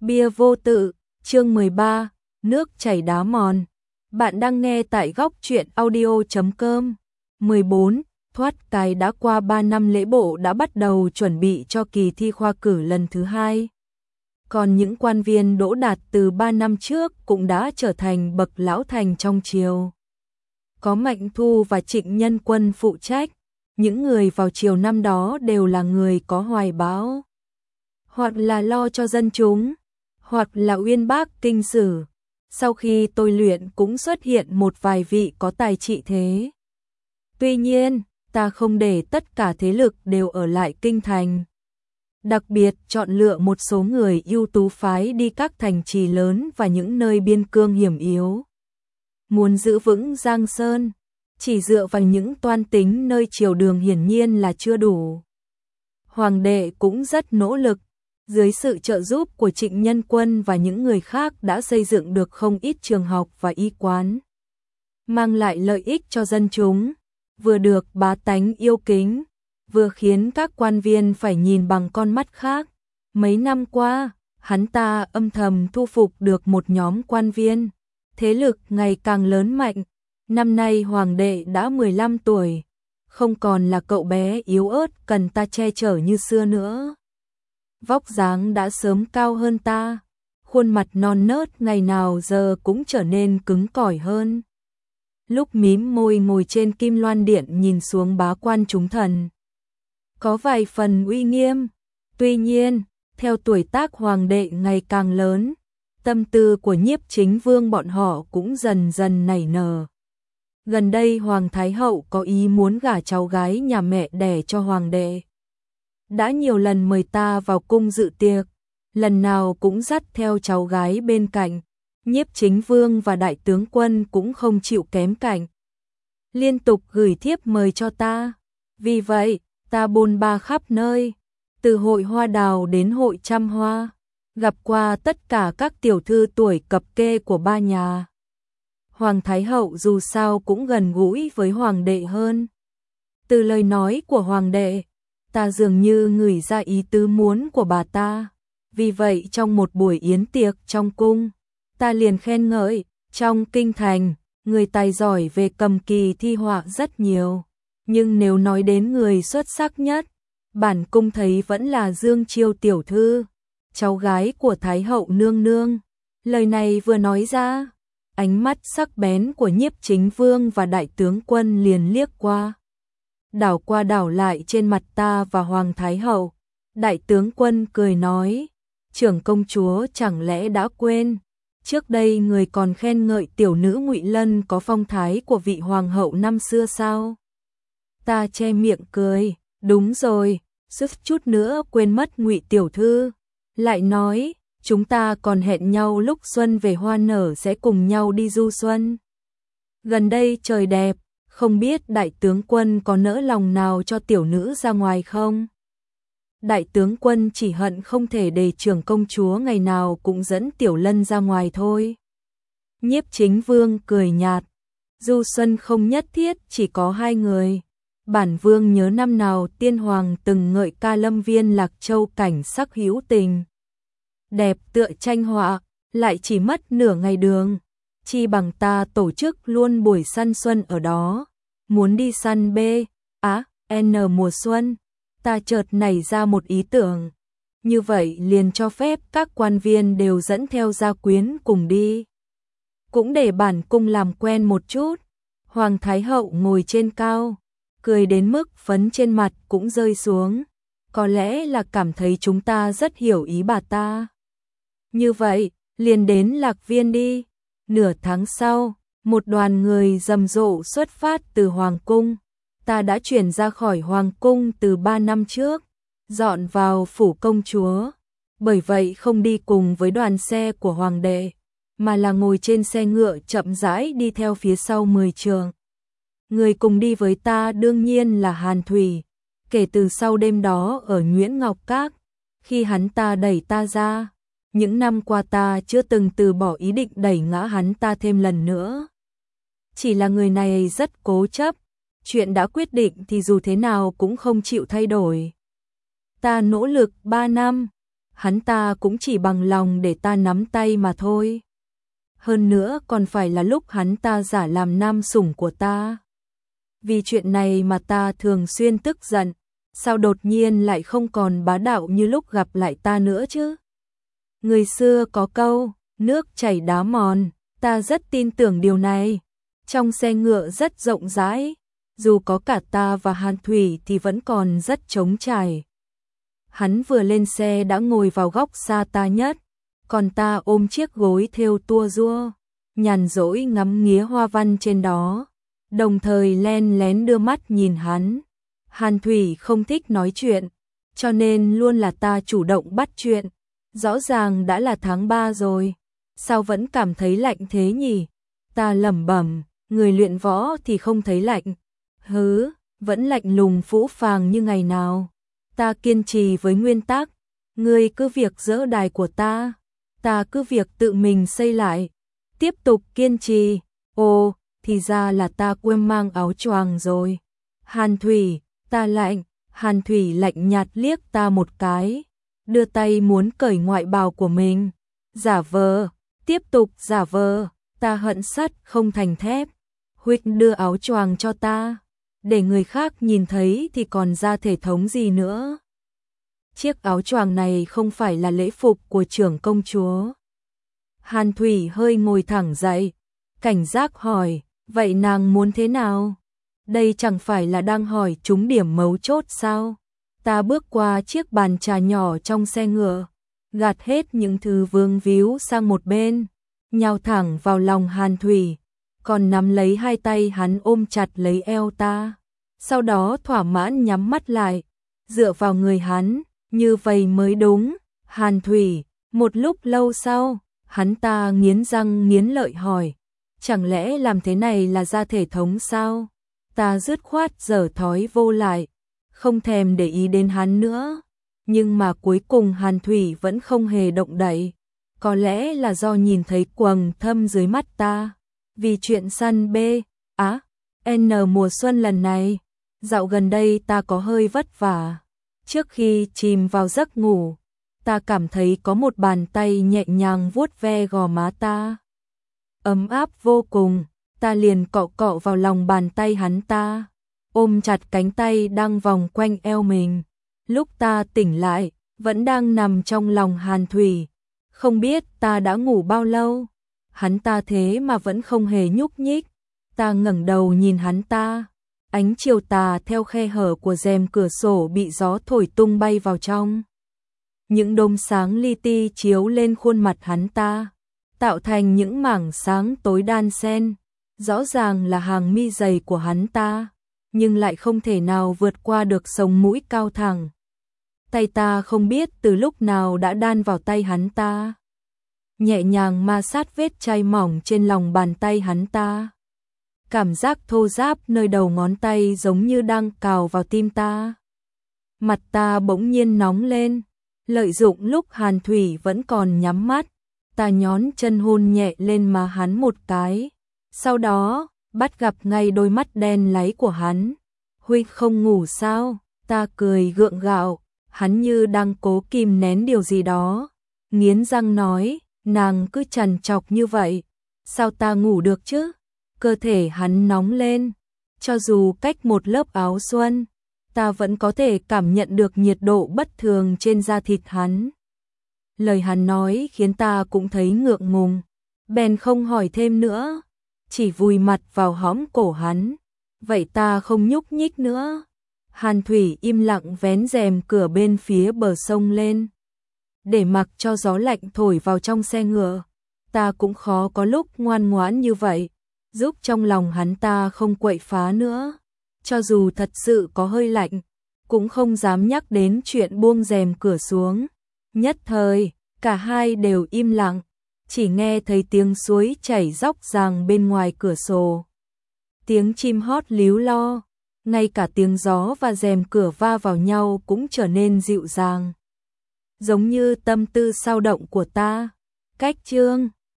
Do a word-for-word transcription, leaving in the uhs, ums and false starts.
Bia vô tự, chương mười ba, nước chảy đá mòn. Bạn đang nghe tại góc truyện audio chấm com. mười bốn, thoát cái đã qua ba năm lễ bộ đã bắt đầu chuẩn bị cho kỳ thi khoa cử lần thứ hai. Còn những quan viên đỗ đạt từ ba năm trước cũng đã trở thành bậc lão thành trong triều. Có Mạnh Thu và Trịnh Nhân Quân phụ trách, những người vào triều năm đó đều là người có hoài bão, hoặc là lo cho dân chúng, hoặc là uyên bác kinh sử. Sau khi tôi luyện cũng xuất hiện một vài vị có tài trị thế. Tuy nhiên, ta không để tất cả thế lực đều ở lại kinh thành. Đặc biệt chọn lựa một số người ưu tú phái đi các thành trì lớn và những nơi biên cương hiểm yếu. Muốn giữ vững Giang Sơn, chỉ dựa vào những toan tính nơi triều đường hiển nhiên là chưa đủ. Hoàng đệ cũng rất nỗ lực, dưới sự trợ giúp của Trịnh Nhân Quân và những người khác đã xây dựng được không ít trường học và y quán, mang lại lợi ích cho dân chúng, vừa được bá tánh yêu kính, vừa khiến các quan viên phải nhìn bằng con mắt khác. Mấy năm qua, hắn ta âm thầm thu phục được một nhóm quan viên, thế lực ngày càng lớn mạnh. Năm nay hoàng đệ đã mười lăm tuổi, không còn là cậu bé yếu ớt cần ta che chở như xưa nữa. Vóc dáng đã sớm cao hơn ta, khuôn mặt non nớt ngày nào giờ cũng trở nên cứng cỏi hơn. Lúc mím môi ngồi trên kim loan điện nhìn xuống bá quan chúng thần, có vài phần uy nghiêm. Tuy nhiên, theo tuổi tác hoàng đệ ngày càng lớn, tâm tư của Nhiếp Chính Vương bọn họ cũng dần dần nảy nở. Gần đây Hoàng Thái Hậu có ý muốn gả cháu gái nhà mẹ đẻ cho hoàng đệ. Đã nhiều lần mời ta vào cung dự tiệc, lần nào cũng dắt theo cháu gái bên cạnh. Nhiếp Chính Vương và Đại tướng Quân cũng không chịu kém cạnh, liên tục gửi thiếp mời cho ta. Vì vậy, ta bôn ba khắp nơi, từ hội hoa đào đến hội trăm hoa, gặp qua tất cả các tiểu thư tuổi cập kê của ba nhà. Hoàng Thái Hậu dù sao cũng gần gũi với hoàng đệ hơn. Từ lời nói của hoàng đệ, ta dường như ngửi ra ý tứ muốn của bà ta. Vì vậy trong một buổi yến tiệc trong cung, ta liền khen ngợi, trong kinh thành, người tài giỏi về cầm kỳ thi họa rất nhiều. Nhưng nếu nói đến người xuất sắc nhất, bản cung thấy vẫn là Dương Chiêu tiểu thư, cháu gái của Thái Hậu nương nương. Lời này vừa nói ra, ánh mắt sắc bén của Nhiếp Chính Vương và Đại tướng Quân liền liếc qua, đảo qua đảo lại trên mặt ta và Hoàng Thái Hậu. Đại tướng Quân cười nói, trưởng công chúa chẳng lẽ đã quên, trước đây người còn khen ngợi tiểu nữ Ngụy Lân có phong thái của vị hoàng hậu năm xưa sao? Ta che miệng cười, đúng rồi, suýt chút nữa quên mất Ngụy tiểu thư. Lại nói, chúng ta còn hẹn nhau lúc xuân về hoa nở sẽ cùng nhau đi du xuân. Gần đây trời đẹp, không biết Đại tướng Quân có nỡ lòng nào cho tiểu nữ ra ngoài không? Đại tướng Quân chỉ hận không thể để trưởng công chúa ngày nào cũng dẫn Tiểu Lân ra ngoài thôi. Nhiếp Chính Vương cười nhạt, du xuân không nhất thiết chỉ có hai người. Bản vương nhớ năm nào tiên hoàng từng ngợi ca Lâm Viên Lạc Châu cảnh sắc hữu tình, đẹp tựa tranh họa, lại chỉ mất nửa ngày đường. Chi bằng ta tổ chức luôn buổi săn xuân ở đó. Muốn đi săn B, Á, N mùa xuân. Ta chợt nảy ra một ý tưởng, như vậy liền cho phép các quan viên đều dẫn theo gia quyến cùng đi, cũng để bản cung làm quen một chút. Hoàng Thái Hậu ngồi trên cao, cười đến mức phấn trên mặt cũng rơi xuống, có lẽ là cảm thấy chúng ta rất hiểu ý bà ta. Như vậy, liền đến Lạc Viên đi. Nửa tháng sau, một đoàn người rầm rộ xuất phát từ Hoàng cung. Ta đã chuyển ra khỏi Hoàng cung từ ba năm trước, dọn vào phủ công chúa, bởi vậy không đi cùng với đoàn xe của hoàng đệ, mà là ngồi trên xe ngựa chậm rãi đi theo phía sau mười trượng. Người cùng đi với ta đương nhiên là Hàn Thủy. Kể từ sau đêm đó ở Nguyễn Ngọc Các, khi hắn ta đẩy ta ra, những năm qua ta chưa từng từ bỏ ý định đẩy ngã hắn ta thêm lần nữa. Chỉ là người này rất cố chấp, chuyện đã quyết định thì dù thế nào cũng không chịu thay đổi. Ta nỗ lực ba năm, hắn ta cũng chỉ bằng lòng để ta nắm tay mà thôi. Hơn nữa còn phải là lúc hắn ta giả làm nam sủng của ta. Vì chuyện này mà ta thường xuyên tức giận, sao đột nhiên lại không còn bá đạo như lúc gặp lại ta nữa chứ? Người xưa có câu, nước chảy đá mòn, ta rất tin tưởng điều này. Trong xe ngựa rất rộng rãi, dù có cả ta và Hàn Thủy thì vẫn còn rất trống trải. Hắn vừa lên xe đã ngồi vào góc xa ta nhất, còn ta ôm chiếc gối thêu tua rua, nhàn rỗi ngắm nghía hoa văn trên đó, đồng thời len lén đưa mắt nhìn hắn. Hàn Thủy không thích nói chuyện, cho nên luôn là ta chủ động bắt chuyện. Rõ ràng đã là tháng ba rồi, sao vẫn cảm thấy lạnh thế nhỉ? Ta lẩm bẩm, người luyện võ thì không thấy lạnh. Hứ, vẫn lạnh lùng phũ phàng như ngày nào. Ta kiên trì với nguyên tắc, ngươi cứ việc dỡ đài của ta, ta cứ việc tự mình xây lại. Tiếp tục kiên trì. Ồ, thì ra là ta quên mang áo choàng rồi. Hàn Thủy, ta lạnh. Hàn Thủy lạnh nhạt liếc ta một cái, đưa tay muốn cởi ngoại bào của mình. Giả vờ, tiếp tục giả vờ, ta hận sắt không thành thép. Huynh đưa áo choàng cho ta, để người khác nhìn thấy thì còn ra thể thống gì nữa. Chiếc áo choàng này không phải là lễ phục của trưởng công chúa. Hàn Thủy hơi ngồi thẳng dậy, cảnh giác hỏi, vậy nàng muốn thế nào? Đây chẳng phải là đang hỏi trúng điểm mấu chốt sao? Ta bước qua chiếc bàn trà nhỏ trong xe ngựa, gạt hết những thứ vương víu sang một bên, nhào thẳng vào lòng Hàn Thủy, còn nắm lấy hai tay hắn ôm chặt lấy eo ta. Sau đó thỏa mãn nhắm mắt lại, dựa vào người hắn, như vậy mới đúng. Hàn Thủy, một lúc lâu sau, hắn ta nghiến răng nghiến lợi hỏi, chẳng lẽ làm thế này là ra thể thống sao? Ta dứt khoát giở thói vô lại, không thèm để ý đến hắn nữa. Nhưng mà cuối cùng Hàn Thủy vẫn không hề động đậy. Có lẽ là do nhìn thấy quầng thâm dưới mắt ta. Vì chuyện săn B, á, N mùa xuân lần này, dạo gần đây ta có hơi vất vả. Trước khi chìm vào giấc ngủ, ta cảm thấy có một bàn tay nhẹ nhàng vuốt ve gò má ta. Ấm áp vô cùng, ta liền cọ cọ vào lòng bàn tay hắn ta, ôm chặt cánh tay đang vòng quanh eo mình. Lúc ta tỉnh lại, vẫn đang nằm trong lòng Hàn Thủy. Không biết ta đã ngủ bao lâu, hắn ta thế mà vẫn không hề nhúc nhích. Ta ngẩng đầu nhìn hắn ta, ánh chiều tà theo khe hở của rèm cửa sổ bị gió thổi tung bay vào trong. Những đốm sáng li ti chiếu lên khuôn mặt hắn ta, tạo thành những mảng sáng tối đan xen. Rõ ràng là hàng mi dày của hắn ta, nhưng lại không thể nào vượt qua được sống mũi cao thẳng. Tay ta không biết từ lúc nào đã đan vào tay hắn ta, nhẹ nhàng ma sát vết chai mỏng trên lòng bàn tay hắn ta. Cảm giác thô ráp nơi đầu ngón tay giống như đang cào vào tim ta. Mặt ta bỗng nhiên nóng lên, lợi dụng lúc Hàn Thủy vẫn còn nhắm mắt, ta nhón chân hôn nhẹ lên má hắn một cái. Sau đó, bắt gặp ngay đôi mắt đen láy của hắn. Huynh không ngủ sao? Ta cười gượng gạo, hắn như đang cố kìm nén điều gì đó. Nghiến răng nói, nàng cứ trằn trọc như vậy, sao ta ngủ được chứ? Cơ thể hắn nóng lên, cho dù cách một lớp áo xuân, ta vẫn có thể cảm nhận được nhiệt độ bất thường trên da thịt hắn. Lời hắn nói khiến ta cũng thấy ngượng ngùng, bèn không hỏi thêm nữa, chỉ vùi mặt vào hõm cổ hắn. Vậy ta không nhúc nhích nữa. Hàn Thủy im lặng vén rèm cửa bên phía bờ sông lên, để mặc cho gió lạnh thổi vào trong xe ngựa. Ta cũng khó có lúc ngoan ngoãn như vậy, giúp trong lòng hắn ta không quậy phá nữa. Cho dù thật sự có hơi lạnh, cũng không dám nhắc đến chuyện buông rèm cửa xuống. Nhất thời, cả hai đều im lặng, chỉ nghe thấy tiếng suối chảy róc ràng bên ngoài cửa sổ. Tiếng chim hót líu lo, ngay cả tiếng gió và rèm cửa va vào nhau cũng trở nên dịu dàng. Giống như tâm tư sao động của ta. Cách chương